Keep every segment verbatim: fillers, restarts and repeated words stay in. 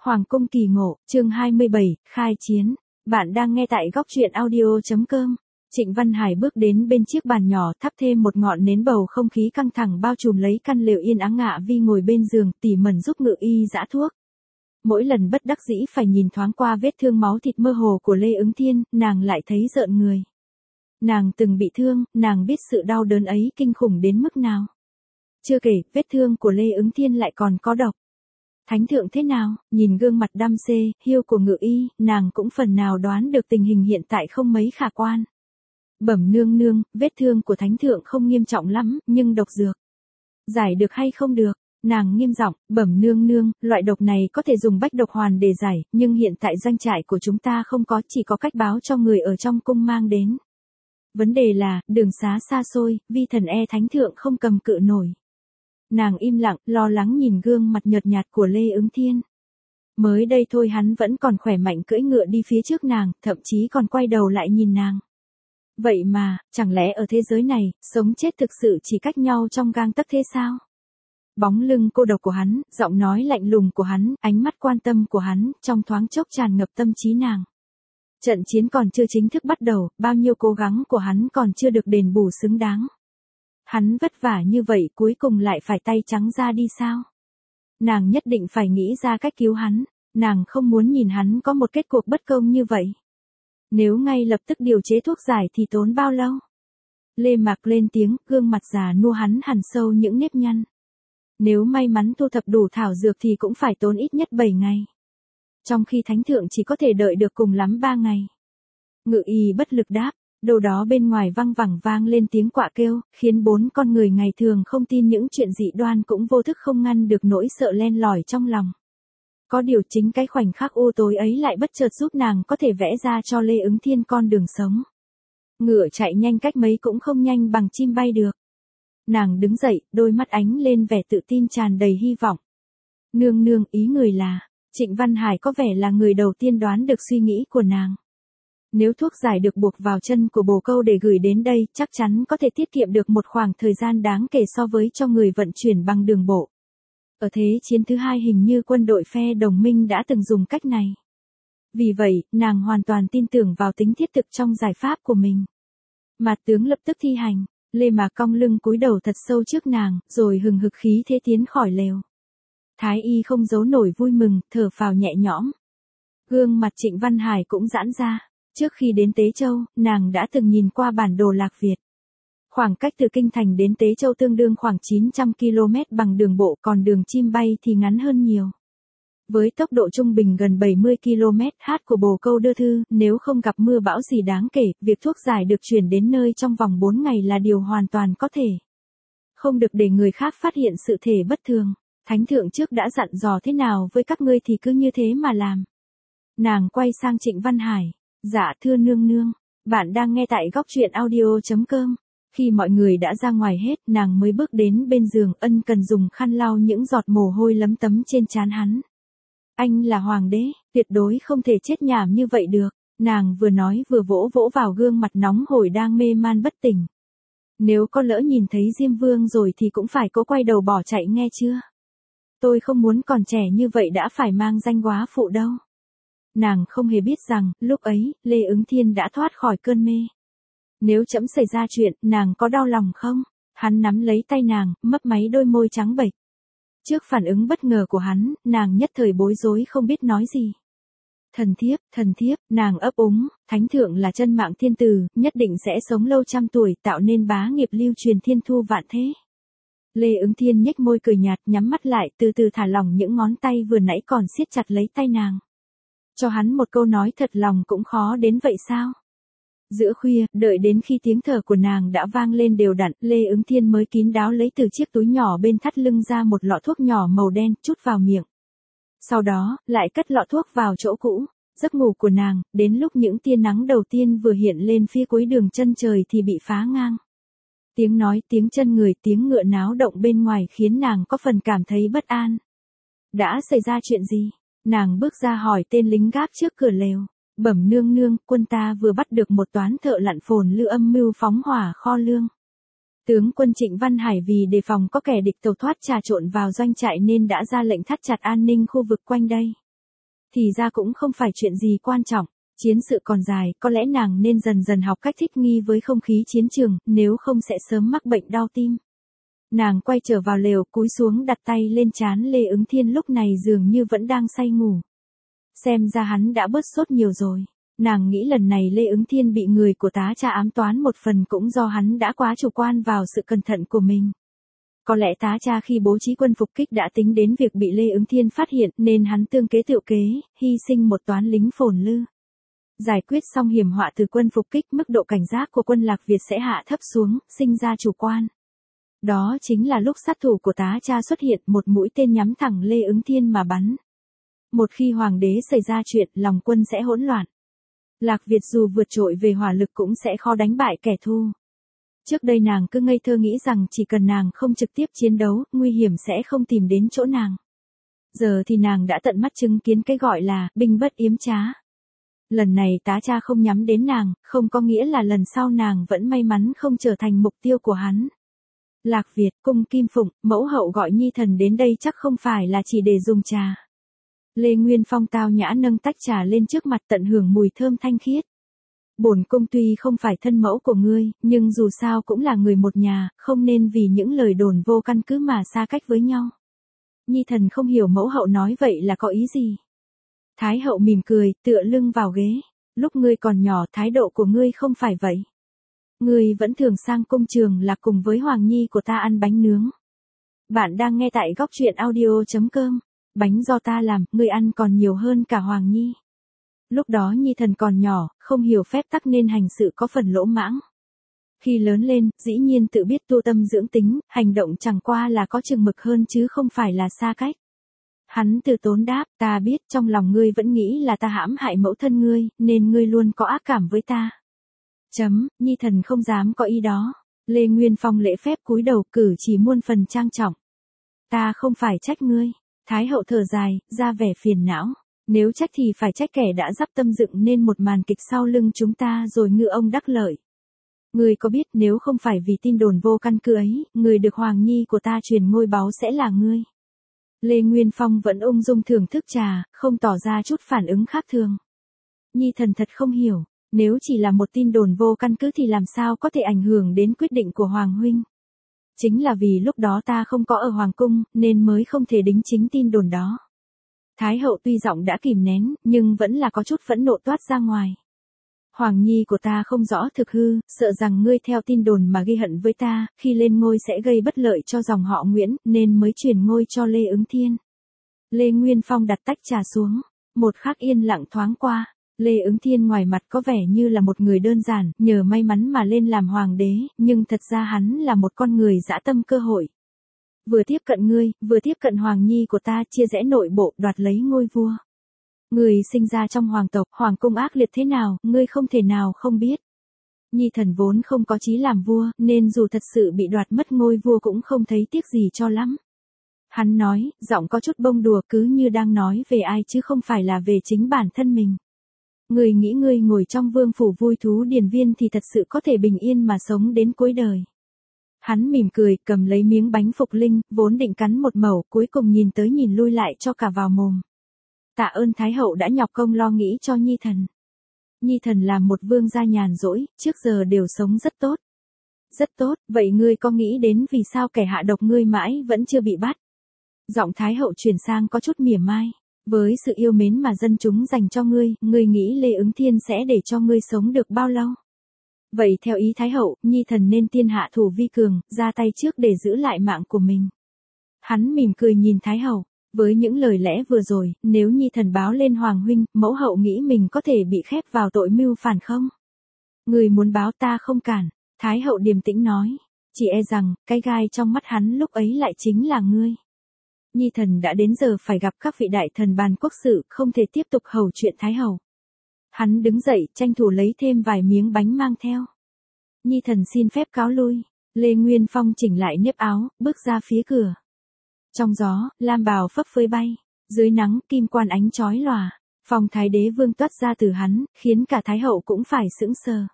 Hoàng cung kỳ ngộ, chương hai mươi bảy, khai chiến. Bạn đang nghe tại góc truyện audio.com. Trịnh Văn Hải bước đến bên chiếc bàn nhỏ, thắp thêm một ngọn nến, bầu không khí căng thẳng bao trùm lấy căn lều yên ắng. Ngạ Vi ngồi bên giường, tỉ mẩn giúp Ngự Y giã thuốc. Mỗi lần bất đắc dĩ phải nhìn thoáng qua vết thương máu thịt mơ hồ của Lê Ứng Thiên, nàng lại thấy rợn người. Nàng từng bị thương, nàng biết sự đau đớn ấy kinh khủng đến mức nào. Chưa kể, vết thương của Lê Ứng Thiên lại còn có độc. Thánh thượng thế nào? Nhìn gương mặt đăm xê, hiu của Ngự Y, nàng cũng phần nào đoán được tình hình hiện tại không mấy khả quan. Bẩm nương nương, vết thương của thánh thượng không nghiêm trọng lắm, nhưng độc dược. Giải được hay không được? Nàng nghiêm giọng, bẩm nương nương, loại độc này có thể dùng bách độc hoàn để giải, nhưng hiện tại doanh trại của chúng ta không có, chỉ có cách báo cho người ở trong cung mang đến. Vấn đề là, đường xá xa xôi, vi thần e thánh thượng không cầm cự nổi. Nàng im lặng, lo lắng nhìn gương mặt nhợt nhạt của Lê Ứng Thiên. Mới đây thôi hắn vẫn còn khỏe mạnh cưỡi ngựa đi phía trước nàng, thậm chí còn quay đầu lại nhìn nàng. Vậy mà, chẳng lẽ ở thế giới này, sống chết thực sự chỉ cách nhau trong gang tấc thế sao? Bóng lưng cô độc của hắn, giọng nói lạnh lùng của hắn, ánh mắt quan tâm của hắn, trong thoáng chốc tràn ngập tâm trí nàng. Trận chiến còn chưa chính thức bắt đầu, bao nhiêu cố gắng của hắn còn chưa được đền bù xứng đáng. Hắn vất vả như vậy cuối cùng lại phải tay trắng ra đi sao? Nàng nhất định phải nghĩ ra cách cứu hắn, nàng không muốn nhìn hắn có một kết cục bất công như vậy. Nếu ngay lập tức điều chế thuốc giải thì tốn bao lâu? Lê Mạc lên tiếng, gương mặt già nua hắn hằn sâu những nếp nhăn. Nếu may mắn thu thập đủ thảo dược thì cũng phải tốn ít nhất bảy ngày. Trong khi thánh thượng chỉ có thể đợi được cùng lắm ba ngày. Ngự Y bất lực đáp. Đâu đó bên ngoài văng vẳng vang lên tiếng quạ kêu, khiến bốn con người ngày thường không tin những chuyện dị đoan cũng vô thức không ngăn được nỗi sợ len lỏi trong lòng. Có điều chính cái khoảnh khắc u tối ấy lại bất chợt giúp nàng có thể vẽ ra cho Lê Ứng Thiên con đường sống. Ngựa chạy nhanh cách mấy cũng không nhanh bằng chim bay được. Nàng đứng dậy, đôi mắt ánh lên vẻ tự tin tràn đầy hy vọng. Nương nương, ý người là, Trịnh Văn Hải có vẻ là người đầu tiên đoán được suy nghĩ của nàng. Nếu thuốc giải được buộc vào chân của bồ câu để gửi đến đây, chắc chắn có thể tiết kiệm được một khoảng thời gian đáng kể so với cho người vận chuyển bằng đường bộ. Ở thế chiến thứ hai hình như quân đội phe đồng minh đã từng dùng cách này. Vì vậy, nàng hoàn toàn tin tưởng vào tính thiết thực trong giải pháp của mình. Mạt tướng lập tức thi hành, Lê Mạc cong lưng cúi đầu thật sâu trước nàng, rồi hừng hực khí thế tiến khỏi lều. Thái y không giấu nổi vui mừng, thở phào nhẹ nhõm. Gương mặt Trịnh Văn Hải cũng giãn ra. Trước khi đến Tế Châu, nàng đã từng nhìn qua bản đồ lạc Việt. Khoảng cách từ Kinh Thành đến Tế Châu tương đương khoảng chín trăm ki lô mét bằng đường bộ, còn đường chim bay thì ngắn hơn nhiều. Với tốc độ trung bình gần bảy mươi ki lô mét h của bồ câu đưa thư, nếu không gặp mưa bão gì đáng kể, việc thuốc giải được chuyển đến nơi trong vòng bốn ngày là điều hoàn toàn có thể. Không được để người khác phát hiện sự thể bất thường. Thánh thượng trước đã dặn dò thế nào với các ngươi thì cứ như thế mà làm. Nàng quay sang Trịnh Văn Hải. Dạ thưa nương nương, bạn đang nghe tại góc truyện audio.com. Khi mọi người đã ra ngoài hết, nàng mới bước đến bên giường, ân cần dùng khăn lau những giọt mồ hôi lấm tấm trên trán hắn. Anh là hoàng đế, tuyệt đối không thể chết nhảm như vậy được. Nàng vừa nói vừa vỗ vỗ vào gương mặt nóng hổi đang mê man bất tỉnh. Nếu có lỡ nhìn thấy Diêm Vương rồi thì cũng phải cố quay đầu bỏ chạy nghe chưa? Tôi không muốn còn trẻ như vậy đã phải mang danh góa phụ đâu. Nàng không hề biết rằng, lúc ấy, Lê Ứng Thiên đã thoát khỏi cơn mê. Nếu trẫm xảy ra chuyện, nàng có đau lòng không? Hắn nắm lấy tay nàng, mấp máy đôi môi trắng bệch. Trước phản ứng bất ngờ của hắn, nàng nhất thời bối rối không biết nói gì. Thần thiếp, thần thiếp, nàng ấp úng, thánh thượng là chân mạng thiên tử, nhất định sẽ sống lâu trăm tuổi, tạo nên bá nghiệp lưu truyền thiên thu vạn thế. Lê Ứng Thiên nhếch môi cười nhạt, nhắm mắt lại, từ từ thả lỏng những ngón tay vừa nãy còn siết chặt lấy tay nàng. Cho hắn một câu nói thật lòng cũng khó đến vậy sao? Giữa khuya, đợi đến khi tiếng thở của nàng đã vang lên đều đặn, Lê Ứng Thiên mới kín đáo lấy từ chiếc túi nhỏ bên thắt lưng ra một lọ thuốc nhỏ màu đen, chút vào miệng. Sau đó, lại cất lọ thuốc vào chỗ cũ. Giấc ngủ của nàng, đến lúc những tia nắng đầu tiên vừa hiện lên phía cuối đường chân trời thì bị phá ngang. Tiếng nói, tiếng chân người, tiếng ngựa náo động bên ngoài khiến nàng có phần cảm thấy bất an. Đã xảy ra chuyện gì? Nàng bước ra hỏi tên lính gác trước cửa lều. Bẩm nương nương, quân ta vừa bắt được một toán thợ lặn phồn lưu âm mưu phóng hỏa kho lương. Tướng quân Trịnh Văn Hải vì đề phòng có kẻ địch tàu thoát trà trộn vào doanh trại nên đã ra lệnh thắt chặt an ninh khu vực quanh đây. Thì ra cũng không phải chuyện gì quan trọng, chiến sự còn dài, có lẽ nàng nên dần dần học cách thích nghi với không khí chiến trường, nếu không sẽ sớm mắc bệnh đau tim. Nàng quay trở vào lều, cúi xuống đặt tay lên trán Lê Ứng Thiên lúc này dường như vẫn đang say ngủ. Xem ra hắn đã bớt sốt nhiều rồi. Nàng nghĩ lần này Lê Ứng Thiên bị người của tá cha ám toán một phần cũng do hắn đã quá chủ quan vào sự cẩn thận của mình. Có lẽ tá cha khi bố trí quân phục kích đã tính đến việc bị Lê Ứng Thiên phát hiện nên hắn tương kế tự kế, hy sinh một toán lính phồn lư. Giải quyết xong hiểm họa từ quân phục kích, mức độ cảnh giác của quân Lạc Việt sẽ hạ thấp xuống, sinh ra chủ quan. Đó chính là lúc sát thủ của tá cha xuất hiện, một mũi tên nhắm thẳng Lê Ứng Thiên mà bắn. Một khi hoàng đế xảy ra chuyện, lòng quân sẽ hỗn loạn. Lạc Việt dù vượt trội về hỏa lực cũng sẽ khó đánh bại kẻ thù. Trước đây nàng cứ ngây thơ nghĩ rằng chỉ cần nàng không trực tiếp chiến đấu, nguy hiểm sẽ không tìm đến chỗ nàng. Giờ thì nàng đã tận mắt chứng kiến cái gọi là binh bất yếm trá. Lần này tá cha không nhắm đến nàng, không có nghĩa là lần sau nàng vẫn may mắn không trở thành mục tiêu của hắn. Lạc Việt, cung Kim Phụng, mẫu hậu gọi nhi thần đến đây chắc không phải là chỉ để dùng trà. Lê Nguyên Phong tao nhã nâng tách trà lên trước mặt, tận hưởng mùi thơm thanh khiết. Bổn cung tuy không phải thân mẫu của ngươi, nhưng dù sao cũng là người một nhà, không nên vì những lời đồn vô căn cứ mà xa cách với nhau. Nhi thần không hiểu mẫu hậu nói vậy là có ý gì. Thái hậu mỉm cười, tựa lưng vào ghế. Lúc ngươi còn nhỏ thái độ của ngươi không phải vậy. Ngươi vẫn thường sang cung Trường Lạc cùng với Hoàng Nhi của ta ăn bánh nướng. Bạn đang nghe tại góc truyện audio chấm com. Bánh do ta làm, ngươi ăn còn nhiều hơn cả Hoàng Nhi. Lúc đó Nhi thần còn nhỏ, không hiểu phép tắc nên hành sự có phần lỗ mãng. Khi lớn lên, dĩ nhiên tự biết tu tâm dưỡng tính, hành động chẳng qua là có chừng mực hơn chứ không phải là xa cách. Hắn từ tốn đáp, ta biết trong lòng ngươi vẫn nghĩ là ta hãm hại mẫu thân ngươi, nên ngươi luôn có ác cảm với ta. Chấm, Nhi thần không dám có ý đó. Lê Nguyên Phong lễ phép cúi đầu, cử chỉ muôn phần trang trọng. Ta không phải trách ngươi. Thái hậu thở dài, ra vẻ phiền não. Nếu trách thì phải trách kẻ đã dắp tâm dựng nên một màn kịch sau lưng chúng ta rồi ngư ông đắc lợi. Ngươi có biết nếu không phải vì tin đồn vô căn cứ ấy, người được Hoàng Nhi của ta truyền ngôi báu sẽ là ngươi. Lê Nguyên Phong vẫn ung dung thưởng thức trà, không tỏ ra chút phản ứng khác thường. Nhi thần thật không hiểu, nếu chỉ là một tin đồn vô căn cứ thì làm sao có thể ảnh hưởng đến quyết định của Hoàng huynh. Chính là vì lúc đó ta không có ở Hoàng cung, nên mới không thể đính chính tin đồn đó. Thái hậu tuy giọng đã kìm nén, nhưng vẫn là có chút phẫn nộ toát ra ngoài. Hoàng Nhi của ta không rõ thực hư, sợ rằng ngươi theo tin đồn mà ghi hận với ta, khi lên ngôi sẽ gây bất lợi cho dòng họ Nguyễn, nên mới truyền ngôi cho Lê Ứng Thiên. Lê Nguyên Phong đặt tách trà xuống, một khắc yên lặng thoáng qua. Lê Ứng Thiên ngoài mặt có vẻ như là một người đơn giản, nhờ may mắn mà lên làm hoàng đế, nhưng thật ra hắn là một con người dã tâm cơ hội. Vừa tiếp cận ngươi, vừa tiếp cận Hoàng Nhi của ta, chia rẽ nội bộ, đoạt lấy ngôi vua. Người sinh ra trong hoàng tộc, hoàng cung ác liệt thế nào, ngươi không thể nào không biết. Nhi thần vốn không có chí làm vua, nên dù thật sự bị đoạt mất ngôi vua cũng không thấy tiếc gì cho lắm. Hắn nói, giọng có chút bông đùa, cứ như đang nói về ai chứ không phải là về chính bản thân mình. Người nghĩ ngươi ngồi trong vương phủ vui thú điền viên thì thật sự có thể bình yên mà sống đến cuối đời. Hắn mỉm cười, cầm lấy miếng bánh phục linh, vốn định cắn một mẩu, cuối cùng nhìn tới nhìn lui lại cho cả vào mồm. Tạ ơn Thái hậu đã nhọc công lo nghĩ cho Nhi thần. Nhi thần là một vương gia nhàn rỗi, trước giờ đều sống rất tốt. Rất tốt, vậy ngươi có nghĩ đến vì sao kẻ hạ độc ngươi mãi vẫn chưa bị bắt? Giọng Thái hậu chuyển sang có chút mỉa mai. Với sự yêu mến mà dân chúng dành cho ngươi, ngươi nghĩ Lê Ứng Thiên sẽ để cho ngươi sống được bao lâu? Vậy theo ý Thái hậu, Nhi thần nên tiên hạ thủ vi cường, ra tay trước để giữ lại mạng của mình. Hắn mỉm cười nhìn Thái hậu, với những lời lẽ vừa rồi, nếu Nhi thần báo lên Hoàng huynh, mẫu hậu nghĩ mình có thể bị khép vào tội mưu phản không? Người muốn báo ta không cản, Thái hậu điềm tĩnh nói, chỉ e rằng, cái gai trong mắt hắn lúc ấy lại chính là ngươi. Nhi thần đã đến giờ phải gặp các vị đại thần bàn quốc sự, không thể tiếp tục hầu chuyện Thái hậu. Hắn đứng dậy, tranh thủ lấy thêm vài miếng bánh mang theo. Nhi thần xin phép cáo lui. Lê Nguyên Phong chỉnh lại nếp áo, bước ra phía cửa. Trong gió, lam bào phấp phới bay. Dưới nắng, kim quan ánh chói lòa. Phong thái đế vương toát ra từ hắn, khiến cả Thái hậu cũng phải sững sờ.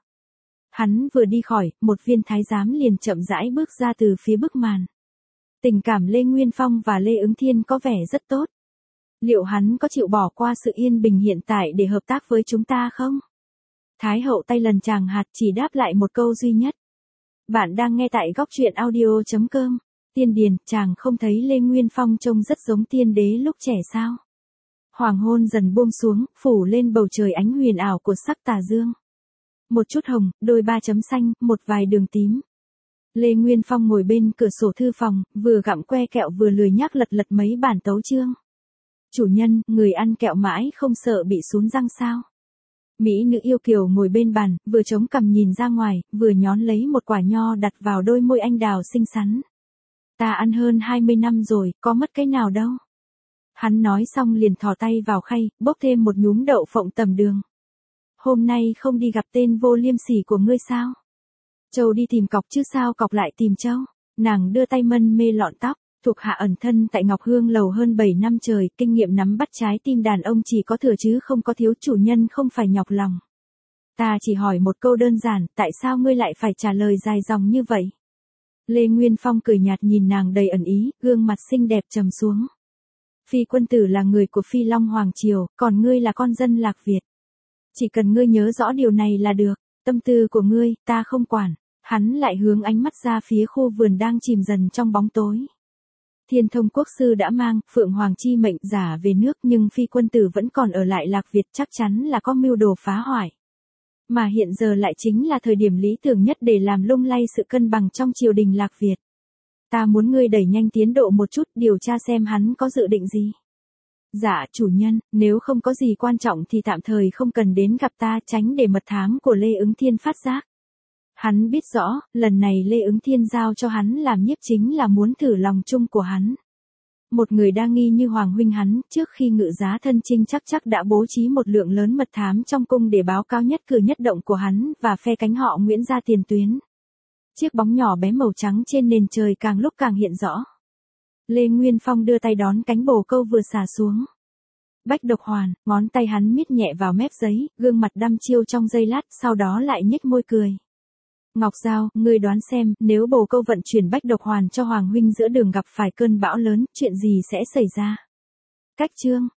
Hắn vừa đi khỏi, một viên thái giám liền chậm rãi bước ra từ phía bức màn. Tình cảm Lê Nguyên Phong và Lê Ứng Thiên có vẻ rất tốt. Liệu hắn có chịu bỏ qua sự yên bình hiện tại để hợp tác với chúng ta không? Thái hậu tay lần chàng hạt chỉ đáp lại một câu duy nhất. Bạn đang nghe tại góc truyện audio.com. Tiên điền, chàng không thấy Lê Nguyên Phong trông rất giống tiên đế lúc trẻ sao? Hoàng hôn dần buông xuống, phủ lên bầu trời ánh huyền ảo của sắc tà dương. Một chút hồng, đôi ba chấm xanh, một vài đường tím. Lê Nguyên Phong ngồi bên cửa sổ thư phòng, vừa gặm que kẹo vừa lười nhác lật lật mấy bản tấu chương. Chủ nhân, người ăn kẹo mãi không sợ bị sún răng sao? Mỹ nữ yêu kiều ngồi bên bàn, vừa chống cằm nhìn ra ngoài, vừa nhón lấy một quả nho đặt vào đôi môi anh đào xinh xắn. Ta ăn hơn hai mươi năm rồi, có mất cái nào đâu. Hắn nói xong liền thò tay vào khay, bốc thêm một nhúm đậu phộng tầm đường. Hôm nay không đi gặp tên vô liêm sỉ của ngươi sao? Châu đi tìm cọc chứ sao cọc lại tìm Châu. Nàng đưa tay mân mê lọn tóc, thuộc hạ ẩn thân tại Ngọc Hương lầu hơn bảy năm trời, kinh nghiệm nắm bắt trái tim đàn ông chỉ có thừa chứ không có thiếu, chủ nhân không phải nhọc lòng. Ta chỉ hỏi một câu đơn giản, tại sao ngươi lại phải trả lời dài dòng như vậy? Lê Nguyên Phong cười nhạt nhìn nàng đầy ẩn ý, gương mặt xinh đẹp trầm xuống. Phi quân tử là người của Phi Long Hoàng Triều, còn ngươi là con dân Lạc Việt. Chỉ cần ngươi nhớ rõ điều này là được, tâm tư của ngươi, ta không quản. Hắn lại hướng ánh mắt ra phía khu vườn đang chìm dần trong bóng tối. Thiên Thông Quốc sư đã mang Phượng Hoàng chi mệnh giả về nước, nhưng Phi quân tử vẫn còn ở lại Lạc Việt, chắc chắn là có mưu đồ phá hoại. Mà hiện giờ lại chính là thời điểm lý tưởng nhất để làm lung lay sự cân bằng trong triều đình Lạc Việt. Ta muốn ngươi đẩy nhanh tiến độ một chút, điều tra xem hắn có dự định gì. Dạ chủ nhân, nếu không có gì quan trọng thì tạm thời không cần đến gặp ta, tránh để mật thám của Lê Ứng Thiên phát giác. Hắn biết rõ, lần này Lê Ứng Thiên giao cho hắn làm nhiếp chính là muốn thử lòng chung của hắn. Một người đa nghi như Hoàng huynh hắn, trước khi ngự giá thân chinh chắc chắc đã bố trí một lượng lớn mật thám trong cung để báo cáo nhất cử nhất động của hắn và phe cánh họ Nguyễn ra tiền tuyến. Chiếc bóng nhỏ bé màu trắng trên nền trời càng lúc càng hiện rõ. Lê Nguyên Phong đưa tay đón cánh bồ câu vừa xả xuống. Bách độc hoàn, ngón tay hắn miết nhẹ vào mép giấy, gương mặt đăm chiêu trong giây lát, sau đó lại nhếch môi cười. Ngọc Giao, ngươi đoán xem, nếu bồ câu vận chuyển bách độc hoàn cho Hoàng huynh giữa đường gặp phải cơn bão lớn, chuyện gì sẽ xảy ra? Cách chương,